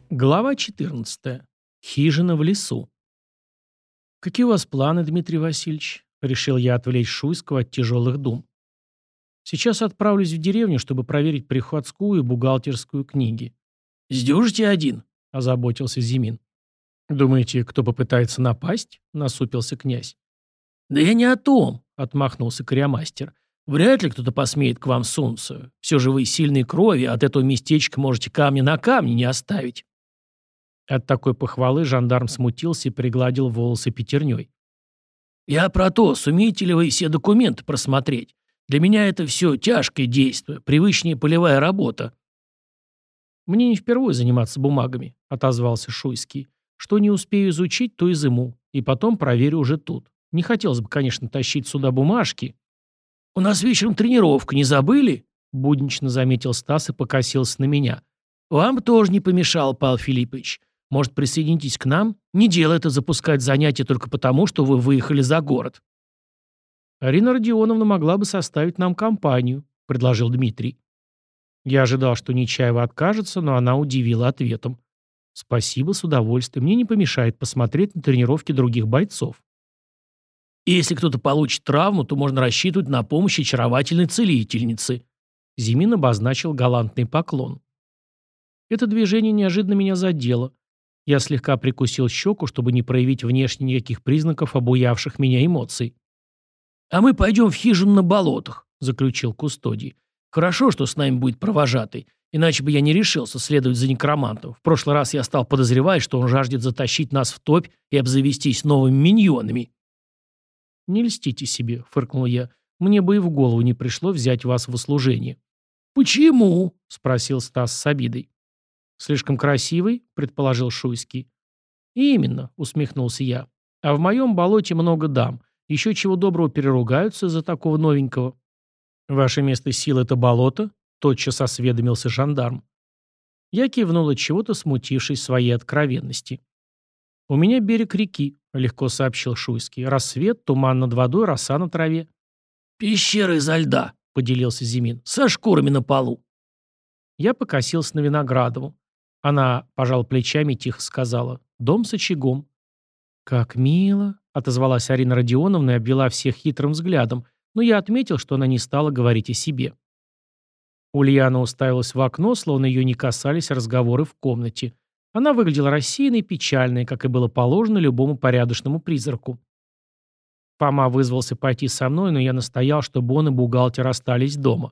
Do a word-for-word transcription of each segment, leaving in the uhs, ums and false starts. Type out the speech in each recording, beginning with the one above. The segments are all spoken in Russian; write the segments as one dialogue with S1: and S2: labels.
S1: Глава четырнадцатая. Хижина в лесу. «Какие у вас планы, Дмитрий Васильевич?» Решил я отвлечь Шуйского от тяжелых дум. «Сейчас отправлюсь в деревню, чтобы проверить приходскую и бухгалтерскую книги». «Сдюжите один?» – озаботился Зимин. «Думаете, кто попытается напасть?» – насупился князь. «Да я не о том», – отмахнулся корямастер. «Вряд ли кто-то посмеет к вам сунуться. Все же вы сильной крови, от этого местечка можете камня на камне не оставить». От такой похвалы жандарм смутился и пригладил волосы пятерней. «Я про то, сумеете ли вы все документы просмотреть. Для меня это все тяжкое действие, привычнее полевая работа». «Мне не впервые заниматься бумагами», — отозвался Шуйский. «Что не успею изучить, то изыму, и потом проверю уже тут. Не хотелось бы, конечно, тащить сюда бумажки». «У нас вечером тренировка, не забыли?» — буднично заметил Стас и покосился на меня. «Вам бы тоже не помешал, Павел Филиппович. Может, присоединитесь к нам? Не дело это запускать занятия только потому, что вы выехали за город». «Арина Родионовна могла бы составить нам компанию», — предложил Дмитрий. Я ожидал, что Нечаева откажется, но она удивила ответом. «Спасибо, с удовольствием. Мне не помешает посмотреть на тренировки других бойцов». «Если кто-то получит травму, то можно рассчитывать на помощь очаровательной целительницы», — Зимин обозначил галантный поклон. Это движение неожиданно меня задело. Я слегка прикусил щеку, чтобы не проявить внешне никаких признаков обуявших меня эмоций. «А мы пойдем в хижину на болотах», — заключил Кустодий. «Хорошо, что с нами будет провожатый, иначе бы я не решился следовать за некромантом. В прошлый раз я стал подозревать, что он жаждет затащить нас в топь и обзавестись новыми миньонами». «Не льстите себе», — фыркнул я. «Мне бы и в голову не пришло взять вас в услужение». «Почему?» — спросил Стас с обидой. «Слишком красивый?» — предположил Шуйский. «Именно», — усмехнулся я. «А в моем болоте много дам. Еще чего доброго переругаются из-за такого новенького». «Ваше место силы — это болото?» — тотчас осведомился жандарм. Я кивнул от чего-то, смутившись своей откровенности. «У меня берег реки», — легко сообщил Шуйский. «Рассвет, туман над водой, роса на траве». «Пещера изо льда», — поделился Зимин, — «со шкурами на полу». Я покосился на Виноградову. Она пожала плечами и тихо сказала: «Дом с очагом». «Как мило», — отозвалась Арина Родионовна и обвела всех хитрым взглядом, но я отметил, что она не стала говорить о себе. Ульяна уставилась в окно, словно ее не касались разговоры в комнате. Она выглядела рассеянной и печальной, как и было положено любому порядочному призраку. Фома вызвался пойти со мной, но я настоял, чтобы он и бухгалтер остались дома.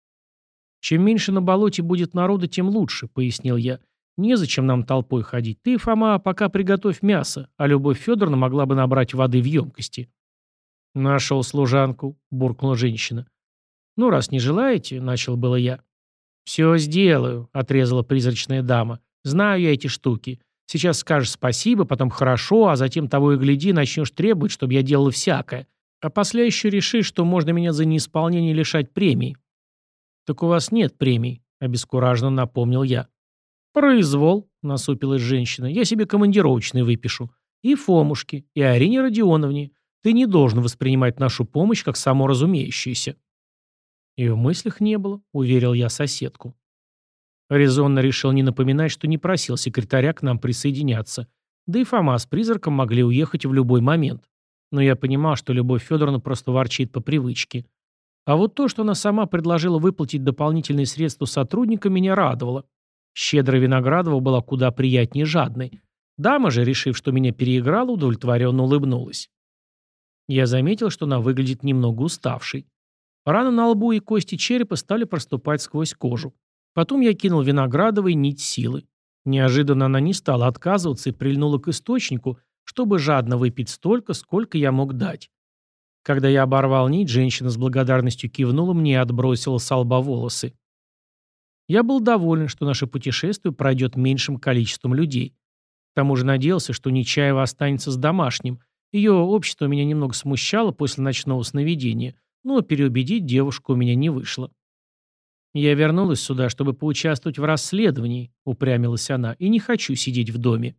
S1: «Чем меньше на болоте будет народа, тем лучше», — пояснил я. «Незачем нам толпой ходить. Ты, Фома, пока приготовь мясо, а Любовь Федоровна могла бы набрать воды в емкости». «Нашел служанку», — буркнула женщина. «Ну, раз не желаете», — начал было я. «Все сделаю», — отрезала призрачная дама. «Знаю я эти штуки. Сейчас скажешь спасибо, потом хорошо, а затем того и гляди, начнешь требовать, чтобы я делала всякое. А после еще решишь, что можно меня за неисполнение лишать премий». «Так у вас нет премий», — обескураженно напомнил я. «Произвол», — насупилась женщина, — «я себе командировочные выпишу. И Фомушке, и Арине Родионовне. Ты не должен воспринимать нашу помощь как само разумеющееся». «И в мыслях не было», — уверил я соседку. Резонно решил не напоминать, что не просил секретаря к нам присоединяться. Да и Фома с призраком могли уехать в любой момент. Но я понимал, что Любовь Федоровна просто ворчит по привычке. А вот то, что она сама предложила выплатить дополнительные средства сотрудникам, меня радовало. Щедрая Виноградова была куда приятнее жадной. Дама же, решив, что меня переиграла, удовлетворенно улыбнулась. Я заметил, что она выглядит немного уставшей. Раны на лбу и кости черепа стали проступать сквозь кожу. Потом я кинул Виноградовой нить силы. Неожиданно она не стала отказываться и прильнула к источнику, чтобы жадно выпить столько, сколько я мог дать. Когда я оборвал нить, женщина с благодарностью кивнула мне и отбросила со лба волосы. Я был доволен, что наше путешествие пройдет меньшим количеством людей. К тому же надеялся, что Нечаева останется с домашним. Ее общество меня немного смущало после ночного сновидения, но переубедить девушку у меня не вышло. «Я вернулась сюда, чтобы поучаствовать в расследовании», — упрямилась она, — «и не хочу сидеть в доме».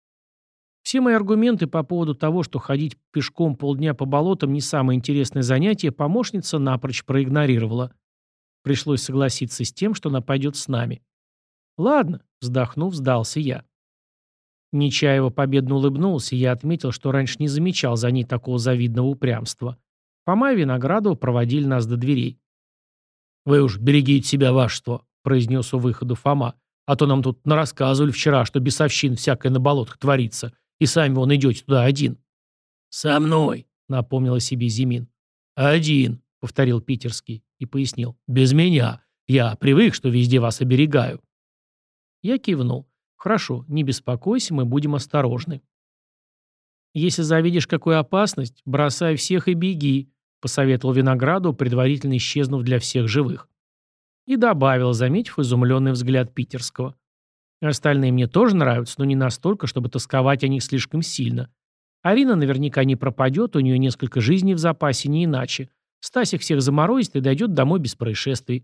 S1: Все мои аргументы по поводу того, что ходить пешком полдня по болотам не самое интересное занятие, помощница напрочь проигнорировала. Пришлось согласиться с тем, что она пойдет с нами. Ладно, Вздохнув, сдался я. Нечаево победно улыбнулся, и я отметил, что раньше не замечал за ней такого завидного упрямства. Фома и Виноградова проводили нас до дверей. «Вы уж берегите себя, вашество», — произнес у выхода Фома. «А то нам тут нарассказывали вчера, что бесовщин всякое на болотах творится, и сами вон идете туда один». «Со мной», — напомнил о себе Зимин. «Один», — повторил питерский и пояснил. «Без меня. Я привык, что везде вас оберегаю». Я кивнул. «Хорошо, не беспокойся, мы будем осторожны». «Если завидишь какую опасность, бросай всех и беги», — посоветовал Винограду, предварительно исчезнув для всех живых. И добавил, заметив изумленный взгляд питерского. «Остальные мне тоже нравятся, но не настолько, чтобы тосковать о них слишком сильно. Арина наверняка не пропадет, у нее несколько жизней в запасе, не иначе. Стасик всех заморозит и дойдет домой без происшествий».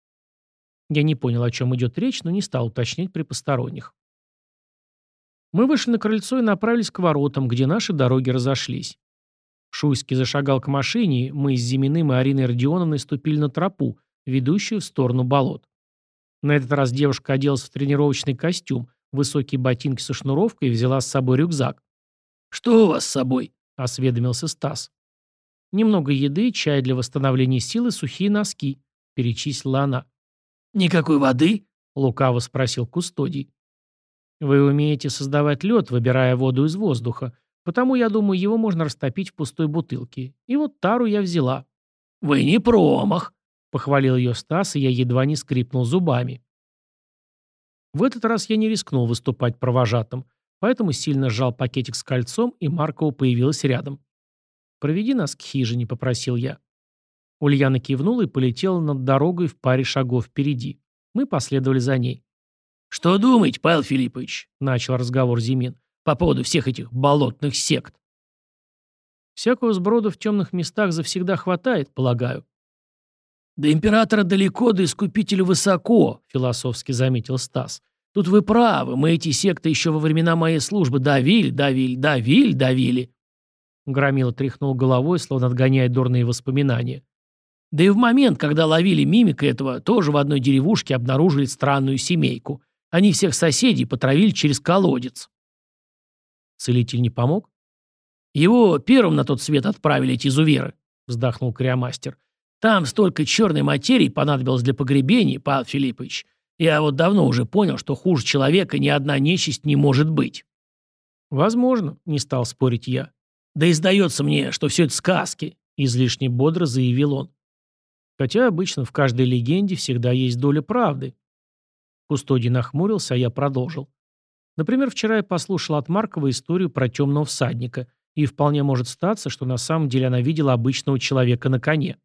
S1: Я не понял, о чем идет речь, но не стал уточнять при посторонних. Мы вышли на крыльцо и направились к воротам, где наши дороги разошлись. Шуйский зашагал к машине, мы с Зиминым и Ариной Родионовной ступили на тропу, ведущую в сторону болот. На этот раз девушка оделась в тренировочный костюм, высокие ботинки со шнуровкой и взяла с собой рюкзак. «Что у вас с собой?» – осведомился Стас. «Немного еды, чай для восстановления сил и сухие носки», – перечислила она. «Никакой воды?» – лукаво спросил Кустодий. «Вы умеете создавать лед, выбирая воду из воздуха, потому, я думаю, его можно растопить в пустой бутылке. И вот тару я взяла». «Вы не промах», — похвалил ее Стас, и я едва не скрипнул зубами. В этот раз я не рискнул выступать провожатым, поэтому сильно сжал пакетик с кольцом, и Маркова появилась рядом. «Проведи нас к хижине», — попросил я. Ульяна кивнула и полетела над дорогой в паре шагов впереди. Мы последовали за ней. «Что думаете, Павел Филиппович?» — начал разговор Зимин. «По поводу всех этих болотных сект». «Всякого сброда в темных местах завсегда хватает, полагаю». «До императора далеко, до искупителя высоко», — философски заметил Стас. «Тут вы правы, мы эти секты еще во времена моей службы давили, давили, давили, давили». Громила тряхнул головой, словно отгоняя дурные воспоминания. «Да и в момент, когда ловили мимика этого, тоже в одной деревушке обнаружили странную семейку. Они всех соседей потравили через колодец». «Целитель не помог?» «Его первым на тот свет отправили эти изуверы», — вздохнул Криомастер. «Там столько черной материи понадобилось для погребений, Павел Филиппович. Я вот давно уже понял, что хуже человека ни одна нечисть не может быть». «Возможно», — не стал спорить я. «Да и сдается мне, что все это сказки», — излишне бодро заявил он. «Хотя обычно в каждой легенде всегда есть доля правды». Кустодий нахмурился, а я продолжил. Например, вчера я послушал от Маркова историю про темного всадника, и вполне может статься, что на самом деле она видела обычного человека на коне.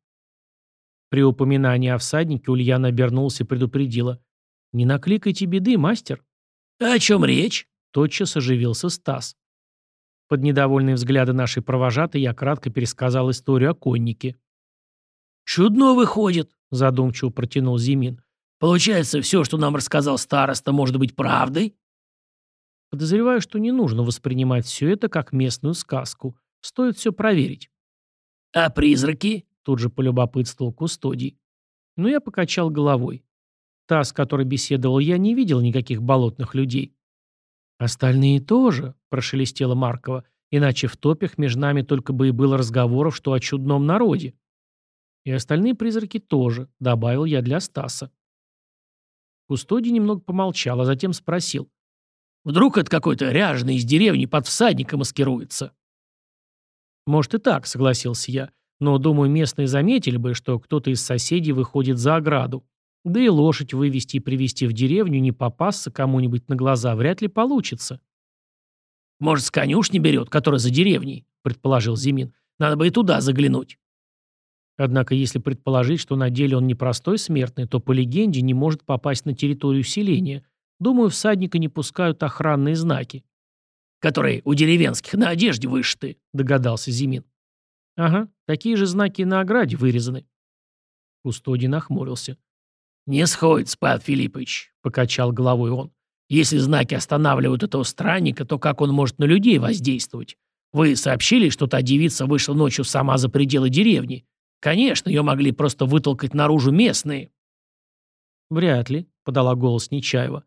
S1: При упоминании о всаднике Ульяна обернулся и предупредила. «Не накликайте беды, мастер». «О чем речь?» — тотчас оживился Стас. Под недовольные взгляды нашей провожатой я кратко пересказал историю о коннике. «Чудно выходит», — задумчиво протянул Зимин. «Получается, все, что нам рассказал староста, может быть правдой?» Подозреваю, что не нужно воспринимать все это как местную сказку. Стоит все проверить. «А призраки?» — тут же полюбопытствовал Кустодий. Но я покачал головой. Та, с которой беседовал я, не видел никаких болотных людей. «Остальные тоже», — прошелестела Маркова, «иначе в топях между нами только бы и было разговоров, что о чудном народе». «И остальные призраки тоже», — добавил я для Стаса. Кустодий немного помолчал, а затем спросил. «Вдруг это какой-то ряженый из деревни под всадника маскируется?» «Может и так», — согласился я, «но, думаю, местные заметили бы, что кто-то из соседей выходит за ограду. Да и лошадь вывести и привести в деревню, не попасться кому-нибудь на глаза, вряд ли получится». «Может, с конюшни берет, которая за деревней», — предположил Зимин. «Надо бы и туда заглянуть». Однако, если предположить, что на деле он не простой смертный, то по легенде не может попасть на территорию селения. Думаю, всадника не пускают охранные знаки. «Которые у деревенских на одежде вышиты», — догадался Зимин. «Ага, такие же знаки и на ограде вырезаны». Кустодий нахмурился. «Не сходится, Павел Филиппович», — покачал головой он. «Если знаки останавливают этого странника, то как он может на людей воздействовать? Вы сообщили, что та девица вышла ночью сама за пределы деревни? Конечно, ее могли просто вытолкать наружу местные». «Вряд ли», — подала голос Нечаева.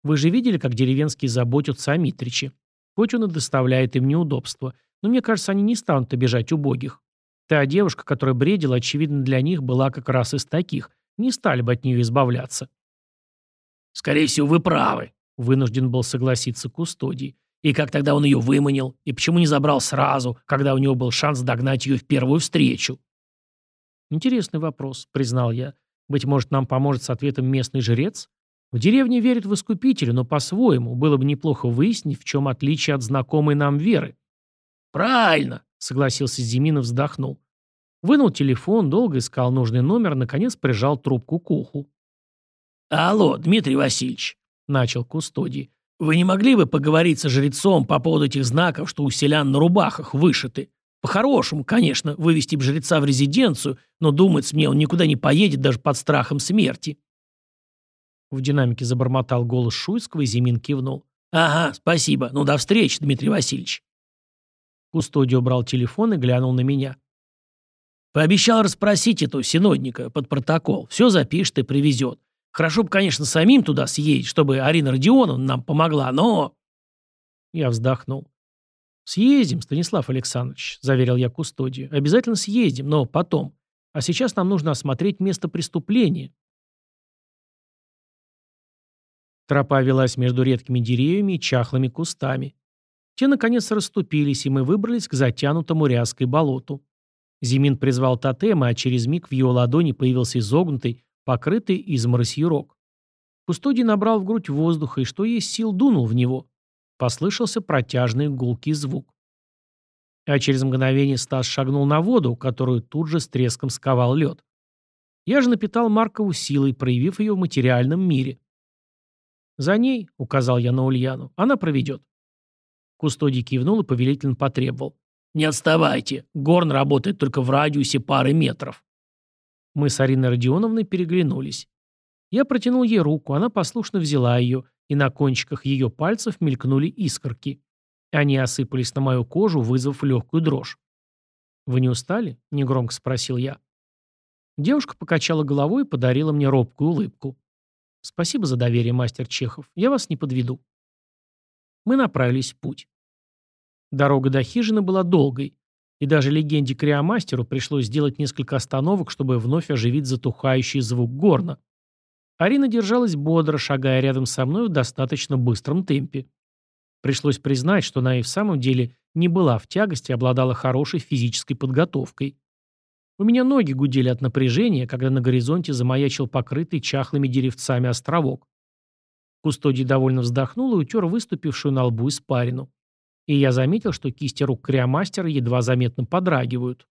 S1: Вы же видели, как деревенские заботятся о Митриче. Хоть он и доставляет им неудобства, но мне кажется, они не станут обижать убогих. Та девушка, которая бредила, очевидно, для них была как раз из таких. Не стали бы от нее избавляться.
S2: «Скорее всего, вы правы», —
S1: Вынужден был согласиться Кустодий. «И как тогда он ее выманил? И почему не забрал сразу, когда у него был шанс догнать ее в первую встречу?» «Интересный вопрос», — признал я. «Быть может, нам поможет с ответом местный жрец? В деревне верят в Искупителя, но по-своему. Было бы неплохо выяснить, в чем отличие от знакомой нам веры».
S2: «Правильно»,
S1: — согласился Зимин и вздохнул. Вынул телефон, долго искал нужный номер, наконец прижал трубку к уху.
S2: «Алло, Дмитрий Васильевич», —
S1: Начал Кустодий.
S2: «вы не могли бы поговорить со жрецом по поводу этих знаков, что у селян на рубахах вышиты? По-хорошему, конечно, вывести б жреца в резиденцию, но, думается мне, он никуда не поедет даже под страхом смерти».
S1: В динамике забормотал голос Шуйского, и Зимин кивнул.
S2: «Ага, спасибо. Ну, до встречи, Дмитрий Васильевич».
S1: Кустодий убрал телефон и глянул на меня.
S2: «Пообещал расспросить эту синодника под протокол. Все запишет и привезет. Хорошо бы, конечно, самим туда съездить, чтобы Арина Родионовна нам помогла, но...»
S1: Я вздохнул. «Съездим, Станислав Александрович», — заверил я Кустодию. «Обязательно съездим, но потом. А сейчас нам нужно осмотреть место преступления». Тропа велась между редкими деревьями и чахлыми кустами. Те, наконец, расступились, и мы выбрались к затянутому ряской болоту. Зимин призвал тотема, а через миг в его ладони появился изогнутый, покрытый изморосью рог. Кустодий набрал в грудь воздуха и, что есть сил, дунул в него. Послышался протяжный гулкий звук. А через мгновение Стас шагнул на воду, которую тут же с треском сковал лед. Я же напитал Маркову силой, проявив ее в материальном мире. «За ней», — указал я на Ульяну, — «она проведет». Кустодий кивнул и повелительно потребовал.
S2: «Не отставайте. Горн работает только в радиусе пары метров».
S1: Мы с Ариной Родионовной переглянулись. Я протянул ей руку, она послушно взяла ее, и на кончиках ее пальцев мелькнули искорки. Они осыпались на мою кожу, вызвав легкую дрожь. «Вы не устали?» — негромко спросил я. Девушка покачала головой и подарила мне робкую улыбку. «Спасибо за доверие, мастер Чехов. Я вас не подведу». Мы направились в путь. Дорога до хижины была долгой, и даже легенде Криомастеру пришлось сделать несколько остановок, чтобы вновь оживить затухающий звук горна. Арина держалась бодро, шагая рядом со мной в достаточно быстром темпе. Пришлось признать, что она и в самом деле не была в тягости, а обладала хорошей физической подготовкой. У меня ноги гудели от напряжения, когда на горизонте замаячил покрытый чахлыми деревцами островок. Кустодий довольно вздохнул и утер выступившую на лбу испарину. И я заметил, что кисти рук Криомастера едва заметно подрагивают.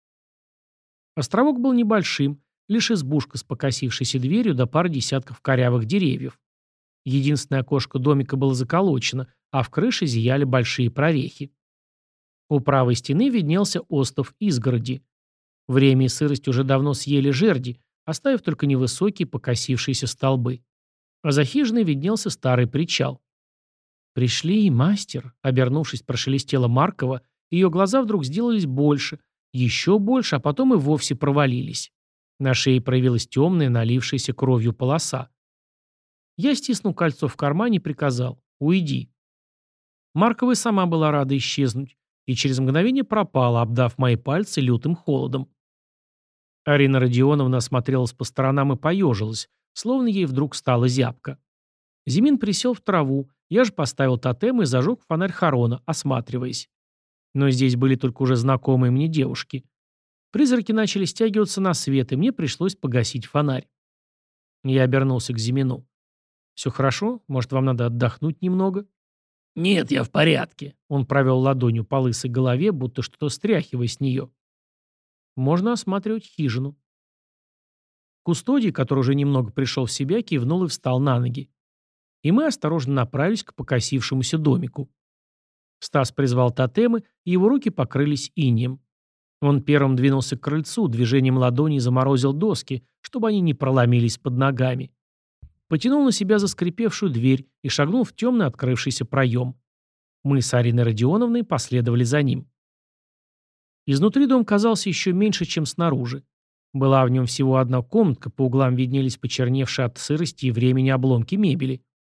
S1: Островок был небольшим, лишь избушка с покосившейся дверью до пары десятков корявых деревьев. Единственное окошко домика было заколочено, а в крыше зияли большие прорехи. У правой стены виднелся остов изгороди. Время и сырость уже давно съели жерди, оставив только невысокие покосившиеся столбы. А за хижиной виднелся старый причал. «Пришли, мастер», — обернувшись, прошелестела Маркова, ее глаза вдруг сделались больше, еще больше, а потом и вовсе провалились. На шее проявилась темная, налившаяся кровью полоса. Я стиснул кольцо в кармане и приказал: «Уйди». Маркова и сама была рада исчезнуть, и через мгновение пропала, обдав мои пальцы лютым холодом. Арина Родионовна осмотрелась по сторонам и поежилась, словно ей вдруг стало зябко. Зимин присел в траву, я же поставил тотем и зажег фонарь Харона, осматриваясь. Но здесь были только уже знакомые мне девушки. Призраки начали стягиваться на свет, и мне пришлось погасить фонарь. Я обернулся к Зимину. «Все хорошо? Может, вам надо отдохнуть немного?»
S2: «Нет, я в порядке».
S1: Он провел ладонью по лысой голове, будто что-то стряхивая с нее. «Можно осматривать хижину». Кустодий, который уже немного пришел в себя, кивнул и встал на ноги. И мы осторожно направились к покосившемуся домику. Стас призвал тотемы, и его руки покрылись инеем. Он первым двинулся к крыльцу, движением ладони заморозил доски, чтобы они не проломились под ногами. Потянул на себя заскрипевшую дверь и шагнул в темный открывшийся проем. Мы с Ариной Родионовной последовали за ним. Изнутри дом казался еще меньше, чем снаружи. Была в нем всего одна комнатка, по углам виднелись почерневшие от сырости и времени обломки мебели.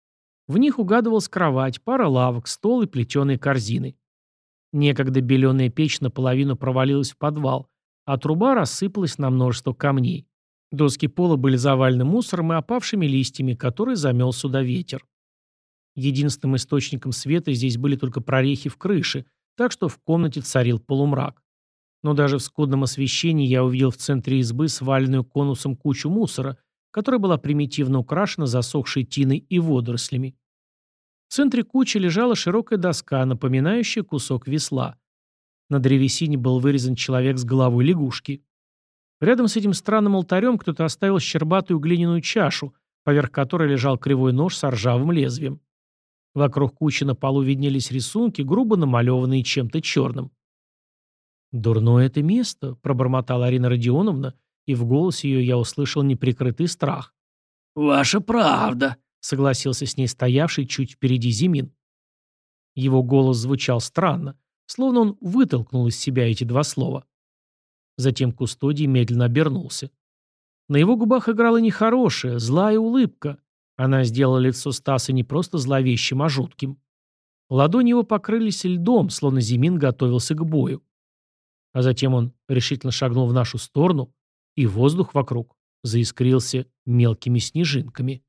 S1: В них угадывалась кровать, пара лавок, стол и плетеные корзины. Некогда беленая печь наполовину провалилась в подвал, а труба рассыпалась на множество камней. Доски пола были завалены мусором и опавшими листьями, которые замел сюда ветер. Единственным источником света здесь были только прорехи в крыше, так что в комнате царил полумрак. Но даже в скудном освещении я увидел в центре избы сваленную конусом кучу мусора, которая была примитивно украшена засохшей тиной и водорослями. В центре кучи лежала широкая доска, напоминающая кусок весла. На древесине был вырезан человек с головой лягушки. Рядом с этим странным алтарем кто-то оставил щербатую глиняную чашу, поверх которой лежал кривой нож с ржавым лезвием. Вокруг кучи на полу виднелись рисунки, грубо намалеванные чем-то черным. «Дурное это место», — пробормотала Арина Родионовна, и в голосе ее я услышал неприкрытый страх.
S2: «Ваша правда», —
S1: согласился с ней стоявший чуть впереди Зимин. Его голос звучал странно, словно он вытолкнул из себя эти два слова. Затем Кустодий медленно обернулся. На его губах играла нехорошая, злая улыбка. Она сделала лицо Стаса не просто зловещим, а жутким. Ладони его покрылись льдом, словно Зимин готовился к бою. А затем он решительно шагнул в нашу сторону, и воздух вокруг заискрился мелкими снежинками.